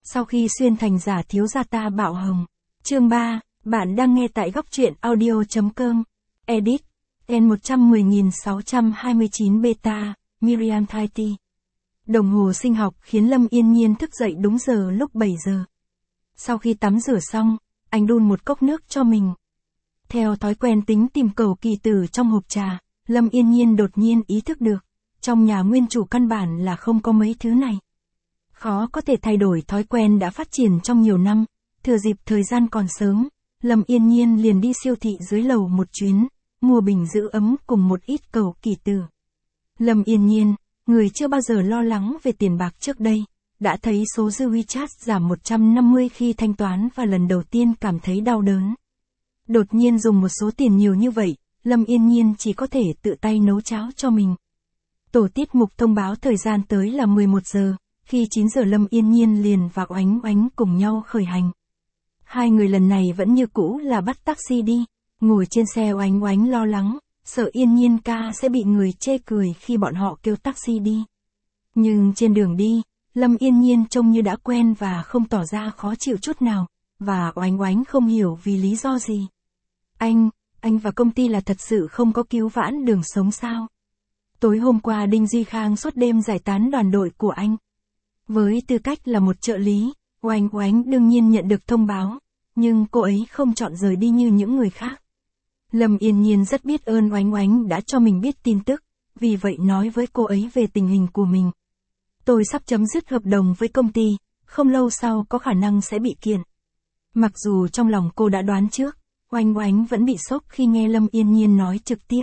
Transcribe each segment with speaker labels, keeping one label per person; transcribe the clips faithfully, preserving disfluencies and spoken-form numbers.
Speaker 1: Sau khi xuyên thành giả thiếu gia ta bạo hồng. Chương ba, bạn đang nghe tại góc truyện audio.com. Edit, N một trăm mười nghìn sáu trăm hai mươi chín beta, Miriam Thity. Đồng hồ sinh học khiến Lâm Yên Nhiên thức dậy đúng giờ lúc bảy giờ. Sau khi tắm rửa xong, anh đun một cốc nước cho mình. Theo thói quen tính tìm cầu kỳ tử trong hộp trà, Lâm Yên Nhiên đột nhiên ý thức được, trong nhà nguyên chủ căn bản là không có mấy thứ này. Khó có thể thay đổi thói quen đã phát triển trong nhiều năm, thừa dịp thời gian còn sớm, Lâm Yên Nhiên liền đi siêu thị dưới lầu một chuyến, mua bình giữ ấm cùng một ít cầu kỳ tử. Lâm Yên Nhiên, người chưa bao giờ lo lắng về tiền bạc trước đây, đã thấy số dư WeChat giảm một trăm năm mươi khi thanh toán và lần đầu tiên cảm thấy đau đớn. Đột nhiên dùng một số tiền nhiều như vậy, Lâm Yên Nhiên chỉ có thể tự tay nấu cháo cho mình. Tổ tiết mục thông báo thời gian tới là mười một giờ, khi chín giờ Lâm Yên Nhiên liền và Oánh Oánh cùng nhau khởi hành. Hai người lần này vẫn như cũ là bắt taxi đi, ngồi trên xe Oánh Oánh lo lắng, sợ Yên Nhiên ca sẽ bị người chê cười khi bọn họ kêu taxi đi. Nhưng trên đường đi, Lâm Yên Nhiên trông như đã quen và không tỏ ra khó chịu chút nào, và Oánh Oánh không hiểu vì lý do gì. Anh, anh và công ty là thật sự không có cứu vãn đường sống sao? Tối hôm qua Đinh Duy Khang suốt đêm giải tán đoàn đội của anh. Với tư cách là một trợ lý, Oánh Oánh đương nhiên nhận được thông báo, nhưng cô ấy không chọn rời đi như những người khác. Lâm Yên Nhiên rất biết ơn Oánh Oánh đã cho mình biết tin tức, vì vậy nói với cô ấy về tình hình của mình. Tôi sắp chấm dứt hợp đồng với công ty, không lâu sau có khả năng sẽ bị kiện. Mặc dù trong lòng cô đã đoán trước, Oánh Oánh vẫn bị sốc khi nghe Lâm Yên Nhiên nói trực tiếp.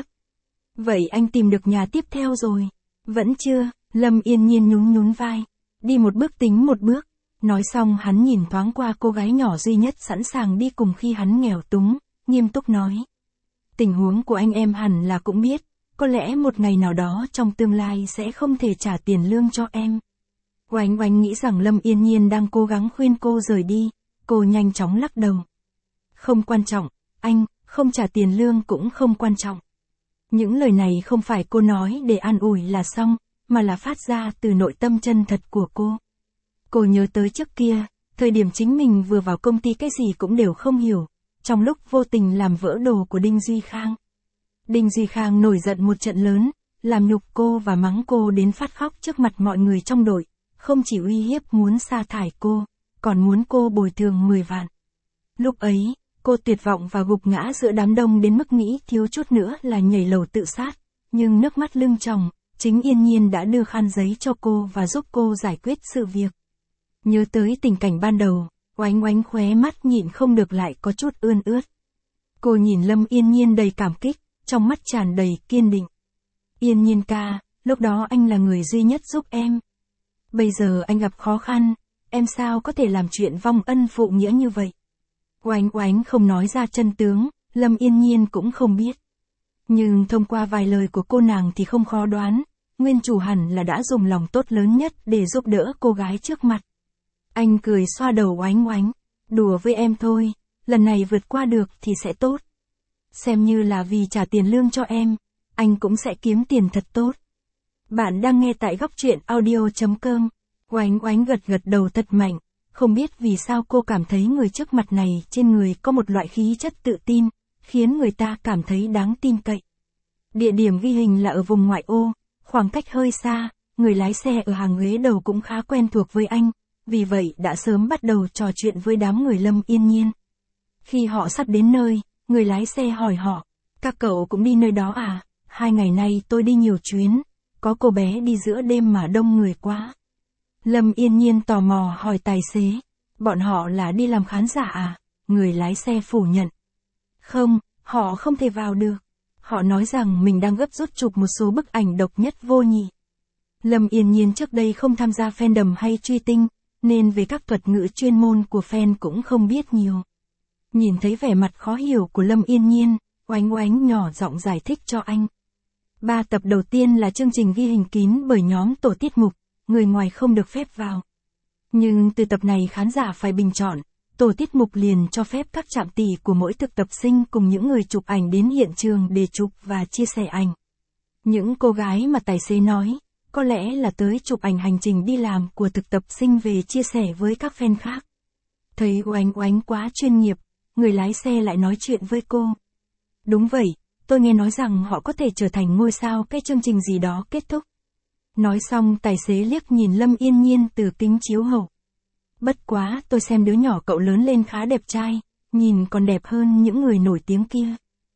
Speaker 1: Vậy anh tìm được nhà tiếp theo rồi? Vẫn chưa, Lâm Yên Nhiên nhún nhún vai. Đi một bước tính một bước. Nói xong hắn nhìn thoáng qua cô gái nhỏ duy nhất sẵn sàng đi cùng khi hắn nghèo túng, nghiêm túc nói. Tình huống của anh em hẳn là cũng biết, có lẽ một ngày nào đó trong tương lai sẽ không thể trả tiền lương cho em. Oánh Oánh nghĩ rằng Lâm Yên Nhiên đang cố gắng khuyên cô rời đi, cô nhanh chóng lắc đầu. Không quan trọng, anh, không trả tiền lương cũng không quan trọng. Những lời này không phải cô nói để an ủi là xong, mà là phát ra từ nội tâm chân thật của cô. Cô nhớ tới trước kia, thời điểm chính mình vừa vào công ty cái gì cũng đều không hiểu, trong lúc vô tình làm vỡ đồ của Đinh Duy Khang. Đinh Duy Khang nổi giận một trận lớn, làm nhục cô và mắng cô đến phát khóc trước mặt mọi người trong đội, không chỉ uy hiếp muốn sa thải cô, còn muốn cô bồi thường mười vạn. Lúc ấy, cô tuyệt vọng và gục ngã giữa đám đông đến mức nghĩ thiếu chút nữa là nhảy lầu tự sát, nhưng nước mắt lưng tròng, chính Yên Nhiên đã đưa khăn giấy cho cô và giúp cô giải quyết sự việc. Nhớ tới tình cảnh ban đầu, Oánh Oánh khóe mắt nhịn không được lại có chút ươn ướt. Cô nhìn Lâm Yên Nhiên đầy cảm kích, trong mắt tràn đầy kiên định. Yên Nhiên ca, lúc đó anh là người duy nhất giúp em. Bây giờ anh gặp khó khăn, em sao có thể làm chuyện vong ân phụ nghĩa như vậy? Oánh Oánh không nói ra chân tướng, Lâm Yên Nhiên cũng không biết. Nhưng thông qua vài lời của cô nàng thì không khó đoán, nguyên chủ hẳn là đã dùng lòng tốt lớn nhất để giúp đỡ cô gái trước mặt. Anh cười xoa đầu Oánh Oánh, đùa với em thôi, lần này vượt qua được thì sẽ tốt. Xem như là vì trả tiền lương cho em, anh cũng sẽ kiếm tiền thật tốt. Bạn đang nghe tại góc truyện audio.com. Oánh Oánh gật gật đầu thật mạnh, không biết vì sao cô cảm thấy người trước mặt này trên người có một loại khí chất tự tin, khiến người ta cảm thấy đáng tin cậy. Địa điểm ghi hình là ở vùng ngoại ô, khoảng cách hơi xa, người lái xe ở hàng ghế đầu cũng khá quen thuộc với anh, vì vậy đã sớm bắt đầu trò chuyện với đám người Lâm Yên Nhiên. Khi họ sắp đến nơi, người lái xe hỏi họ, các cậu cũng đi nơi đó à? Hai ngày nay tôi đi nhiều chuyến, có cô bé đi giữa đêm mà đông người quá. Lâm Yên Nhiên tò mò hỏi tài xế, bọn họ là đi làm khán giả à? Người lái xe phủ nhận. Không, họ không thể vào được. Họ nói rằng mình đang gấp rút chụp một số bức ảnh độc nhất vô nhị. Lâm Yên Nhiên trước đây không tham gia fandom hay truy tinh, nên về các thuật ngữ chuyên môn của fan cũng không biết nhiều. Nhìn thấy vẻ mặt khó hiểu của Lâm Yên Nhiên, Oánh Oánh nhỏ giọng giải thích cho anh. Ba tập đầu tiên là chương trình ghi hình kín bởi nhóm tổ tiết mục, người ngoài không được phép vào. Nhưng từ tập này khán giả phải bình chọn, tổ tiết mục liền cho phép các trạm tỷ của mỗi thực tập sinh cùng những người chụp ảnh đến hiện trường để chụp và chia sẻ ảnh. Những cô gái mà tài xế nói, có lẽ là tới chụp ảnh hành trình đi làm của thực tập sinh về chia sẻ với các fan khác. Thấy Oánh Oánh quá chuyên nghiệp, người lái xe lại nói chuyện với cô. Đúng vậy, tôi nghe nói rằng họ có thể trở thành ngôi sao cái chương trình gì đó kết thúc. Nói xong tài xế liếc nhìn Lâm Yên Nhiên từ kính chiếu hậu. Bất quá tôi xem đứa nhỏ cậu lớn lên khá đẹp trai, nhìn còn đẹp hơn những người nổi tiếng kia.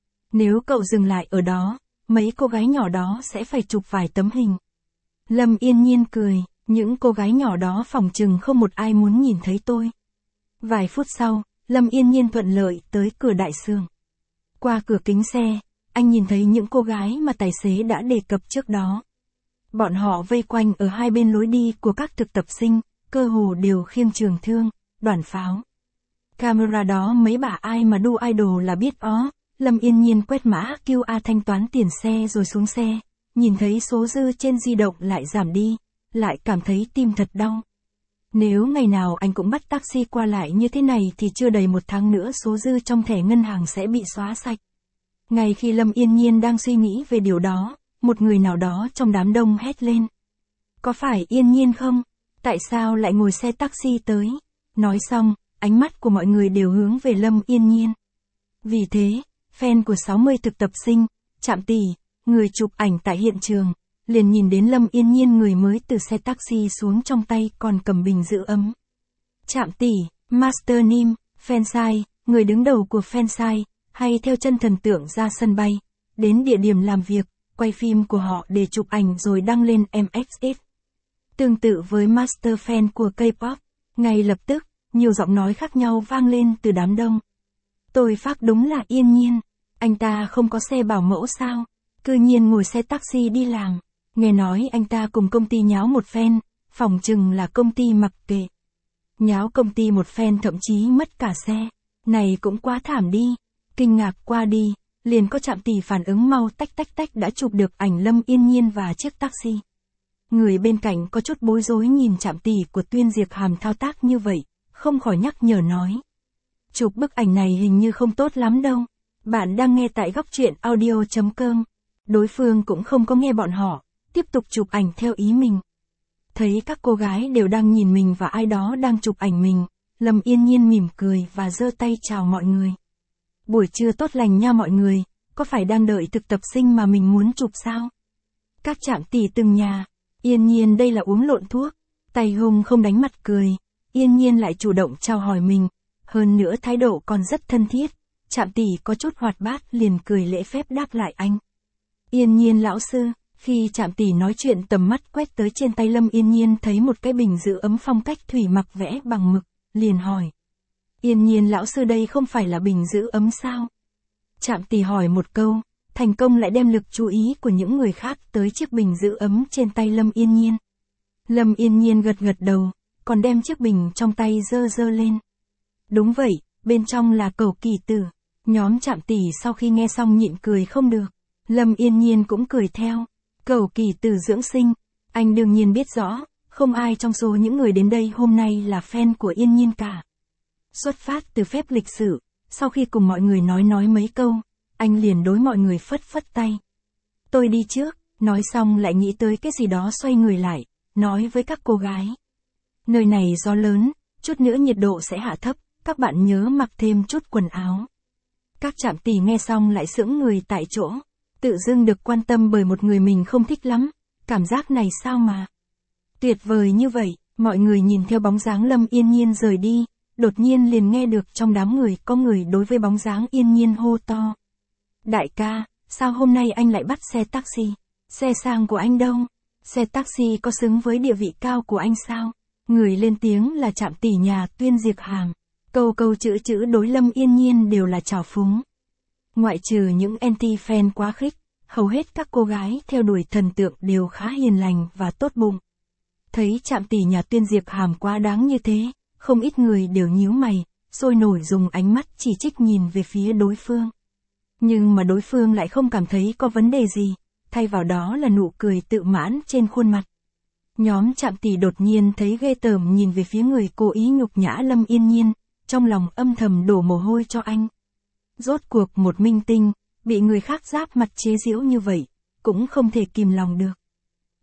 Speaker 1: Nếu cậu dừng lại ở đó, mấy cô gái nhỏ đó sẽ phải chụp vài tấm hình. Lâm Yên Nhiên cười, những cô gái nhỏ đó phỏng chừng không một ai muốn nhìn thấy tôi. Vài phút sau, Lâm Yên Nhiên thuận lợi tới cửa đại sương. Qua cửa kính xe, anh nhìn thấy những cô gái mà tài xế đã đề cập trước đó. Bọn họ vây quanh ở hai bên lối đi của các thực tập sinh, cơ hồ đều khiêng trường thương, đoàn pháo. Camera đó mấy bà ai mà đu idol là biết ó. Lâm Yên Nhiên quét mã quy rờ thanh toán tiền xe rồi xuống xe, nhìn thấy số dư trên di động lại giảm đi, lại cảm thấy tim thật đau. Nếu ngày nào anh cũng bắt taxi qua lại như thế này thì chưa đầy một tháng nữa số dư trong thẻ ngân hàng sẽ bị xóa sạch. Ngay khi Lâm Yên Nhiên đang suy nghĩ về điều đó, một người nào đó trong đám đông hét lên. Có phải Yên Nhiên không? Tại sao lại ngồi xe taxi tới? Nói xong, ánh mắt của mọi người đều hướng về Lâm Yên Nhiên. Vì thế, fan của sáu mươi thực tập sinh, Trạm Tỷ, người chụp ảnh tại hiện trường, liền nhìn đến Lâm Yên Nhiên người mới từ xe taxi xuống trong tay còn cầm bình giữ ấm. Trạm Tỷ, Master Nim, Fanside, người đứng đầu của Fanside, hay theo chân thần tượng ra sân bay, đến địa điểm làm việc, quay phim của họ để chụp ảnh rồi đăng lên em ích ét. Tương tự với Master Fan của K-pop, ngay lập tức, nhiều giọng nói khác nhau vang lên từ đám đông. Tôi phác đúng là Yên Nhiên, anh ta không có xe bảo mẫu sao, cư nhiên ngồi xe taxi đi làm, nghe nói anh ta cùng công ty nháo một phen, phỏng chừng là công ty mặc kệ. Nháo công ty một phen thậm chí mất cả xe, này cũng quá thảm đi, kinh ngạc qua đi, liền có Trạm Tỷ phản ứng mau tách tách tách đã chụp được ảnh Lâm Yên Nhiên và chiếc taxi. Người bên cạnh có chút bối rối nhìn Trạm Tỷ của Tuyên Diệp Hàm thao tác như vậy, không khỏi nhắc nhở nói. Chụp bức ảnh này hình như không tốt lắm đâu. Bạn đang nghe tại góc truyện audio chấm com. Đối phương cũng không có nghe bọn họ, tiếp tục chụp ảnh theo ý mình. Thấy các cô gái đều đang nhìn mình và ai đó đang chụp ảnh mình, Lâm Yên Nhiên mỉm cười và giơ tay chào mọi người. Buổi trưa tốt lành nha mọi người, có phải đang đợi thực tập sinh mà mình muốn chụp sao? Các Trạm Tỷ từng nhà, Yên Nhiên đây là uống lộn thuốc, tay hùng không đánh mặt cười, Yên Nhiên lại chủ động chào hỏi mình, hơn nữa thái độ còn rất thân thiết. Trạm Tỷ có chút hoạt bát liền cười lễ phép đáp lại anh. Yên Nhiên lão sư, khi Trạm Tỷ nói chuyện tầm mắt quét tới trên tay Lâm Yên Nhiên thấy một cái bình giữ ấm phong cách thủy mặc vẽ bằng mực, liền hỏi. Yên Nhiên lão sư đây không phải là bình giữ ấm sao? Trạm Tỷ hỏi một câu, thành công lại đem lực chú ý của những người khác tới chiếc bình giữ ấm trên tay Lâm Yên Nhiên. Lâm Yên Nhiên gật gật đầu, còn đem chiếc bình trong tay dơ dơ lên. Đúng vậy, bên trong là cầu kỳ tử. Nhóm Trạm Tỷ sau khi nghe xong nhịn cười không được. Lâm Yên Nhiên cũng cười theo. Cầu kỳ tử dưỡng sinh. Anh đương nhiên biết rõ, không ai trong số những người đến đây hôm nay là fan của Yên Nhiên cả. Xuất phát từ phép lịch sự, sau khi cùng mọi người nói nói mấy câu, anh liền đối mọi người phất phất tay. Tôi đi trước, nói xong lại nghĩ tới cái gì đó xoay người lại, nói với các cô gái. Nơi này gió lớn, chút nữa nhiệt độ sẽ hạ thấp, các bạn nhớ mặc thêm chút quần áo. Các Trạm Tỷ nghe xong lại sững người tại chỗ, tự dưng được quan tâm bởi một người mình không thích lắm, cảm giác này sao mà. Tuyệt vời như vậy, mọi người nhìn theo bóng dáng Lâm Yên Nhiên rời đi, đột nhiên liền nghe được trong đám người có người đối với bóng dáng Yên Nhiên hô to. Đại ca, sao hôm nay anh lại bắt xe taxi? Xe sang của anh đâu? Xe taxi có xứng với địa vị cao của anh sao? Người lên tiếng là Trạm Tỷ nhà Tuyên Diệp Hàm. Câu câu chữ chữ đối Lâm Yên Nhiên đều là trào phúng. Ngoại trừ những anti-fan quá khích, hầu hết các cô gái theo đuổi thần tượng đều khá hiền lành và tốt bụng. Thấy Trạm Tỷ nhà Tuyên Diệp Hàm quá đáng như thế, không ít người đều nhíu mày, sôi nổi dùng ánh mắt chỉ trích nhìn về phía đối phương. Nhưng mà đối phương lại không cảm thấy có vấn đề gì, thay vào đó là nụ cười tự mãn trên khuôn mặt. Nhóm Trạm Tỷ đột nhiên thấy ghê tởm nhìn về phía người cố ý nhục nhã Lâm Yên Nhiên, trong lòng âm thầm đổ mồ hôi cho anh. Rốt cuộc một minh tinh, bị người khác giáp mặt chế giễu như vậy, cũng không thể kìm lòng được.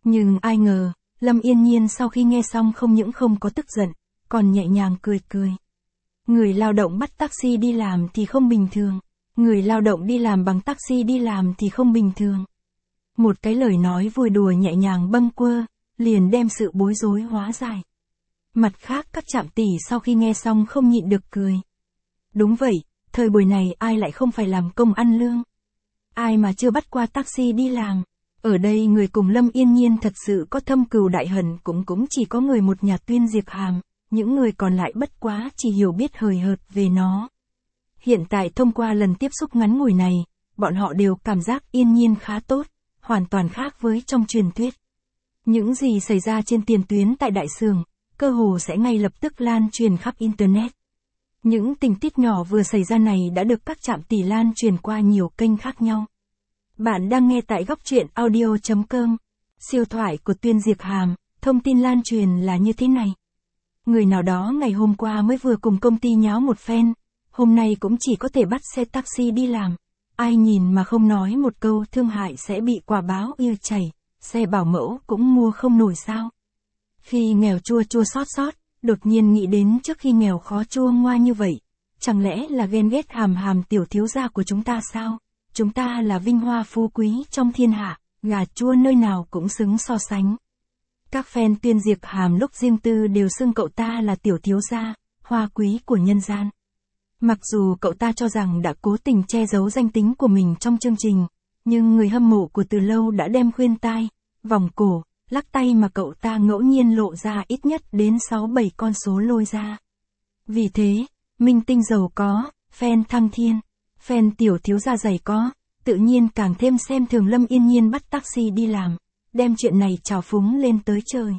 Speaker 1: Nhưng ai ngờ, Lâm Yên Nhiên sau khi nghe xong không những không có tức giận, còn nhẹ nhàng cười cười. Người lao động bắt taxi đi làm thì không bình thường. Người lao động đi làm bằng taxi đi làm thì không bình thường. Một cái lời nói vui đùa nhẹ nhàng bâng quơ, liền đem sự bối rối hóa giải. Mặt khác các trạm tỷ sau khi nghe xong không nhịn được cười. Đúng vậy, thời buổi này ai lại không phải làm công ăn lương. Ai mà chưa bắt qua taxi đi làm. Ở đây người cùng Lâm Yên Nhiên thật sự có thâm cừu đại hận cũng cũng chỉ có người một nhà Tuyên Diệp Hàm, những người còn lại bất quá chỉ hiểu biết hời hợt về nó. Hiện tại thông qua lần tiếp xúc ngắn ngủi này, bọn họ đều cảm giác Yên Nhiên khá tốt, hoàn toàn khác với trong truyền thuyết. Những gì xảy ra trên tiền tuyến tại đại sường, cơ hồ sẽ ngay lập tức lan truyền khắp Internet. Những tình tiết nhỏ vừa xảy ra này đã được các trạm tỷ lan truyền qua nhiều kênh khác nhau. Bạn đang nghe tại góc truyện audio chấm com. Siêu thoại của Tuyên Diệp Hàm, thông tin lan truyền là như thế này. Người nào đó ngày hôm qua mới vừa cùng công ty nháo một phen, hôm nay cũng chỉ có thể bắt xe taxi đi làm. Ai nhìn mà không nói một câu thương hại sẽ bị quả báo yêu chảy, xe bảo mẫu cũng mua không nổi sao. Khi nghèo chua chua xót xót, đột nhiên nghĩ đến trước khi nghèo khó chua ngoa như vậy, chẳng lẽ là ghen ghét Hàm Hàm tiểu thiếu gia của chúng ta sao? Chúng ta là vinh hoa phú quý trong thiên hạ, gà chua nơi nào cũng xứng so sánh. Các fan Tuyên Diệp Hàm lúc riêng tư đều xưng cậu ta là tiểu thiếu gia, hoa quý của nhân gian. Mặc dù cậu ta cho rằng đã cố tình che giấu danh tính của mình trong chương trình, nhưng người hâm mộ của Từ Lâu đã đem khuyên tai, vòng cổ, lắc tay mà cậu ta ngẫu nhiên lộ ra ít nhất đến sáu bảy con số lôi ra. Vì thế, minh tinh giàu có, fan thăng thiên, fan tiểu thiếu gia giàu có, tự nhiên càng thêm xem thường Lâm Yên Nhiên bắt taxi đi làm, đem chuyện này trào phúng lên tới trời.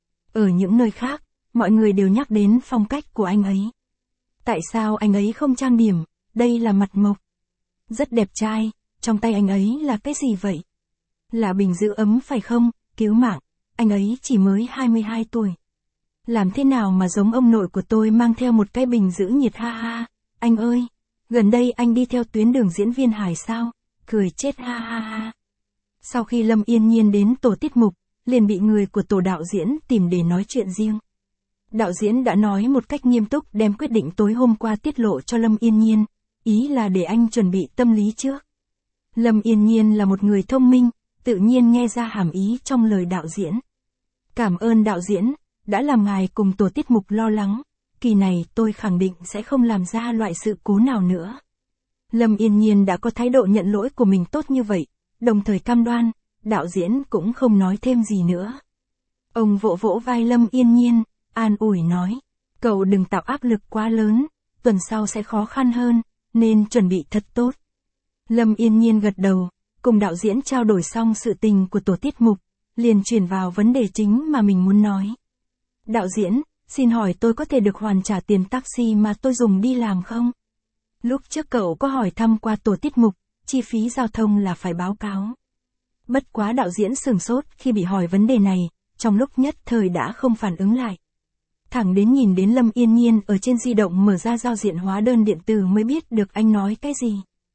Speaker 1: Ở những nơi khác, mọi người đều nhắc đến phong cách của anh ấy. Tại sao anh ấy không trang điểm, đây là mặt mộc. Rất đẹp trai, trong tay anh ấy là cái gì vậy? Là bình giữ ấm phải không, cứu mạng, anh ấy chỉ mới hai mươi hai tuổi. Làm thế nào mà giống ông nội của tôi mang theo một cái bình giữ nhiệt ha ha, anh ơi, gần đây anh đi theo tuyến đường diễn viên Hải sao, cười chết ha ha ha. Sau khi Lâm Yên Nhiên đến tổ tiết mục, liền bị người của tổ đạo diễn tìm để nói chuyện riêng. Đạo diễn đã nói một cách nghiêm túc đem quyết định tối hôm qua tiết lộ cho Lâm Yên Nhiên, ý là để anh chuẩn bị tâm lý trước. Lâm Yên Nhiên là một người thông minh, tự nhiên nghe ra hàm ý trong lời đạo diễn. Cảm ơn đạo diễn, đã làm ngài cùng tổ tiết mục lo lắng, kỳ này tôi khẳng định sẽ không làm ra loại sự cố nào nữa. Lâm Yên Nhiên đã có thái độ nhận lỗi của mình tốt như vậy, đồng thời cam đoan, đạo diễn cũng không nói thêm gì nữa. Ông vỗ vỗ vai Lâm Yên Nhiên, an ủi nói, cậu đừng tạo áp lực quá lớn, tuần sau sẽ khó khăn hơn, nên chuẩn bị thật tốt. Lâm Yên Nhiên gật đầu, cùng đạo diễn trao đổi xong sự tình của tổ tiết mục, liền chuyển vào vấn đề chính mà mình muốn nói. Đạo diễn, xin hỏi tôi có thể được hoàn trả tiền taxi mà tôi dùng đi làm không? Lúc trước cậu có hỏi thăm qua tổ tiết mục, chi phí giao thông là phải báo cáo. Bất quá đạo diễn sửng sốt khi bị hỏi vấn đề này, trong lúc nhất thời đã không phản ứng lại. Thẳng đến nhìn đến Lâm Yên Nhiên ở trên di động mở ra giao diện hóa đơn điện tử mới biết được anh nói cái gì.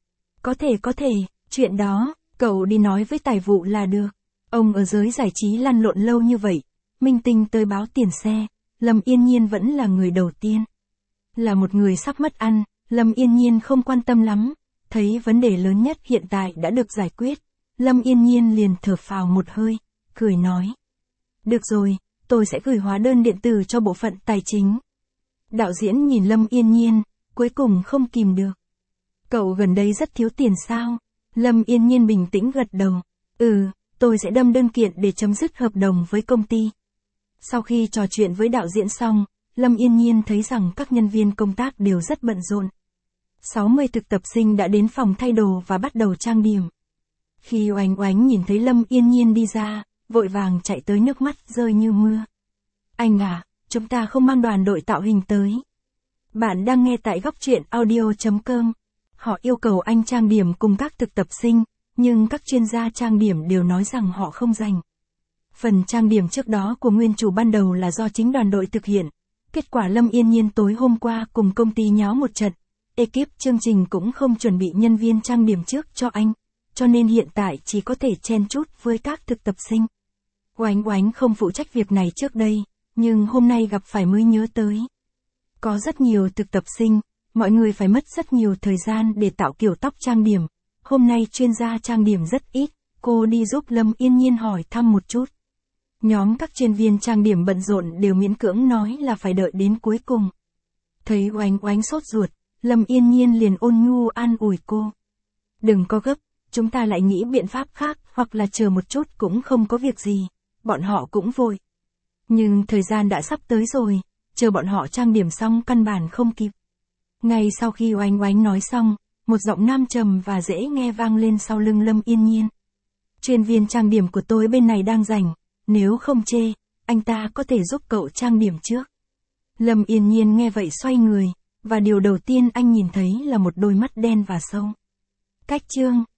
Speaker 1: Có thể có thể, chuyện đó, cậu đi nói với tài vụ là được. Ông ở giới giải trí lăn lộn lâu như vậy, minh tinh tới báo tiền xe, Lâm Yên Nhiên vẫn là người đầu tiên. Là một người sắp mất ăn, Lâm Yên Nhiên không quan tâm lắm, thấy vấn đề lớn nhất hiện tại đã được giải quyết. Lâm Yên Nhiên liền thở phào một hơi, cười nói. Được rồi, tôi sẽ gửi hóa đơn điện tử cho bộ phận tài chính. Đạo diễn nhìn Lâm Yên Nhiên, cuối cùng không kìm được. Cậu gần đây rất thiếu tiền sao? Lâm Yên Nhiên bình tĩnh gật đầu. Ừ, tôi sẽ đâm đơn kiện để chấm dứt hợp đồng với công ty. Sau khi trò chuyện với đạo diễn xong, Lâm Yên Nhiên thấy rằng các nhân viên công tác đều rất bận rộn. sáu mươi thực tập sinh đã đến phòng thay đồ và bắt đầu trang điểm. Khi Oánh Oánh nhìn thấy Lâm Yên Nhiên đi ra, vội vàng chạy tới nước mắt rơi như mưa. Anh à, chúng ta không mang đoàn đội tạo hình tới. Bạn đang nghe tại góc truyện audio chấm com. Họ yêu cầu anh trang điểm cùng các thực tập sinh, nhưng các chuyên gia trang điểm đều nói rằng họ không rảnh. Phần trang điểm trước đó của nguyên chủ ban đầu là do chính đoàn đội thực hiện. Kết quả Lâm Yên Nhiên tối hôm qua cùng công ty nháo một trận. Ekip chương trình cũng không chuẩn bị nhân viên trang điểm trước cho anh, cho nên hiện tại chỉ có thể chen chúc với các thực tập sinh. Oánh Oánh không phụ trách việc này trước đây, nhưng hôm nay gặp phải mới nhớ tới. Có rất nhiều thực tập sinh, mọi người phải mất rất nhiều thời gian để tạo kiểu tóc trang điểm. Hôm nay chuyên gia trang điểm rất ít, cô đi giúp Lâm Yên Nhiên hỏi thăm một chút. Nhóm các chuyên viên trang điểm bận rộn đều miễn cưỡng nói là phải đợi đến cuối cùng. Thấy Oánh Oánh sốt ruột, Lâm Yên Nhiên liền ôn nhu an ủi cô. Đừng có gấp, chúng ta lại nghĩ biện pháp khác, hoặc là chờ một chút cũng không có việc gì. Bọn họ cũng vội. Nhưng thời gian đã sắp tới rồi, chờ bọn họ trang điểm xong căn bản không kịp. Ngay sau khi Oánh Oánh nói xong, một giọng nam trầm và dễ nghe vang lên sau lưng Lâm Yên Nhiên. Chuyên viên trang điểm của tôi bên này đang rảnh, nếu không chê, anh ta có thể giúp cậu trang điểm trước. Lâm Yên Nhiên nghe vậy xoay người, và điều đầu tiên anh nhìn thấy là một đôi mắt đen và sâu. Cách chương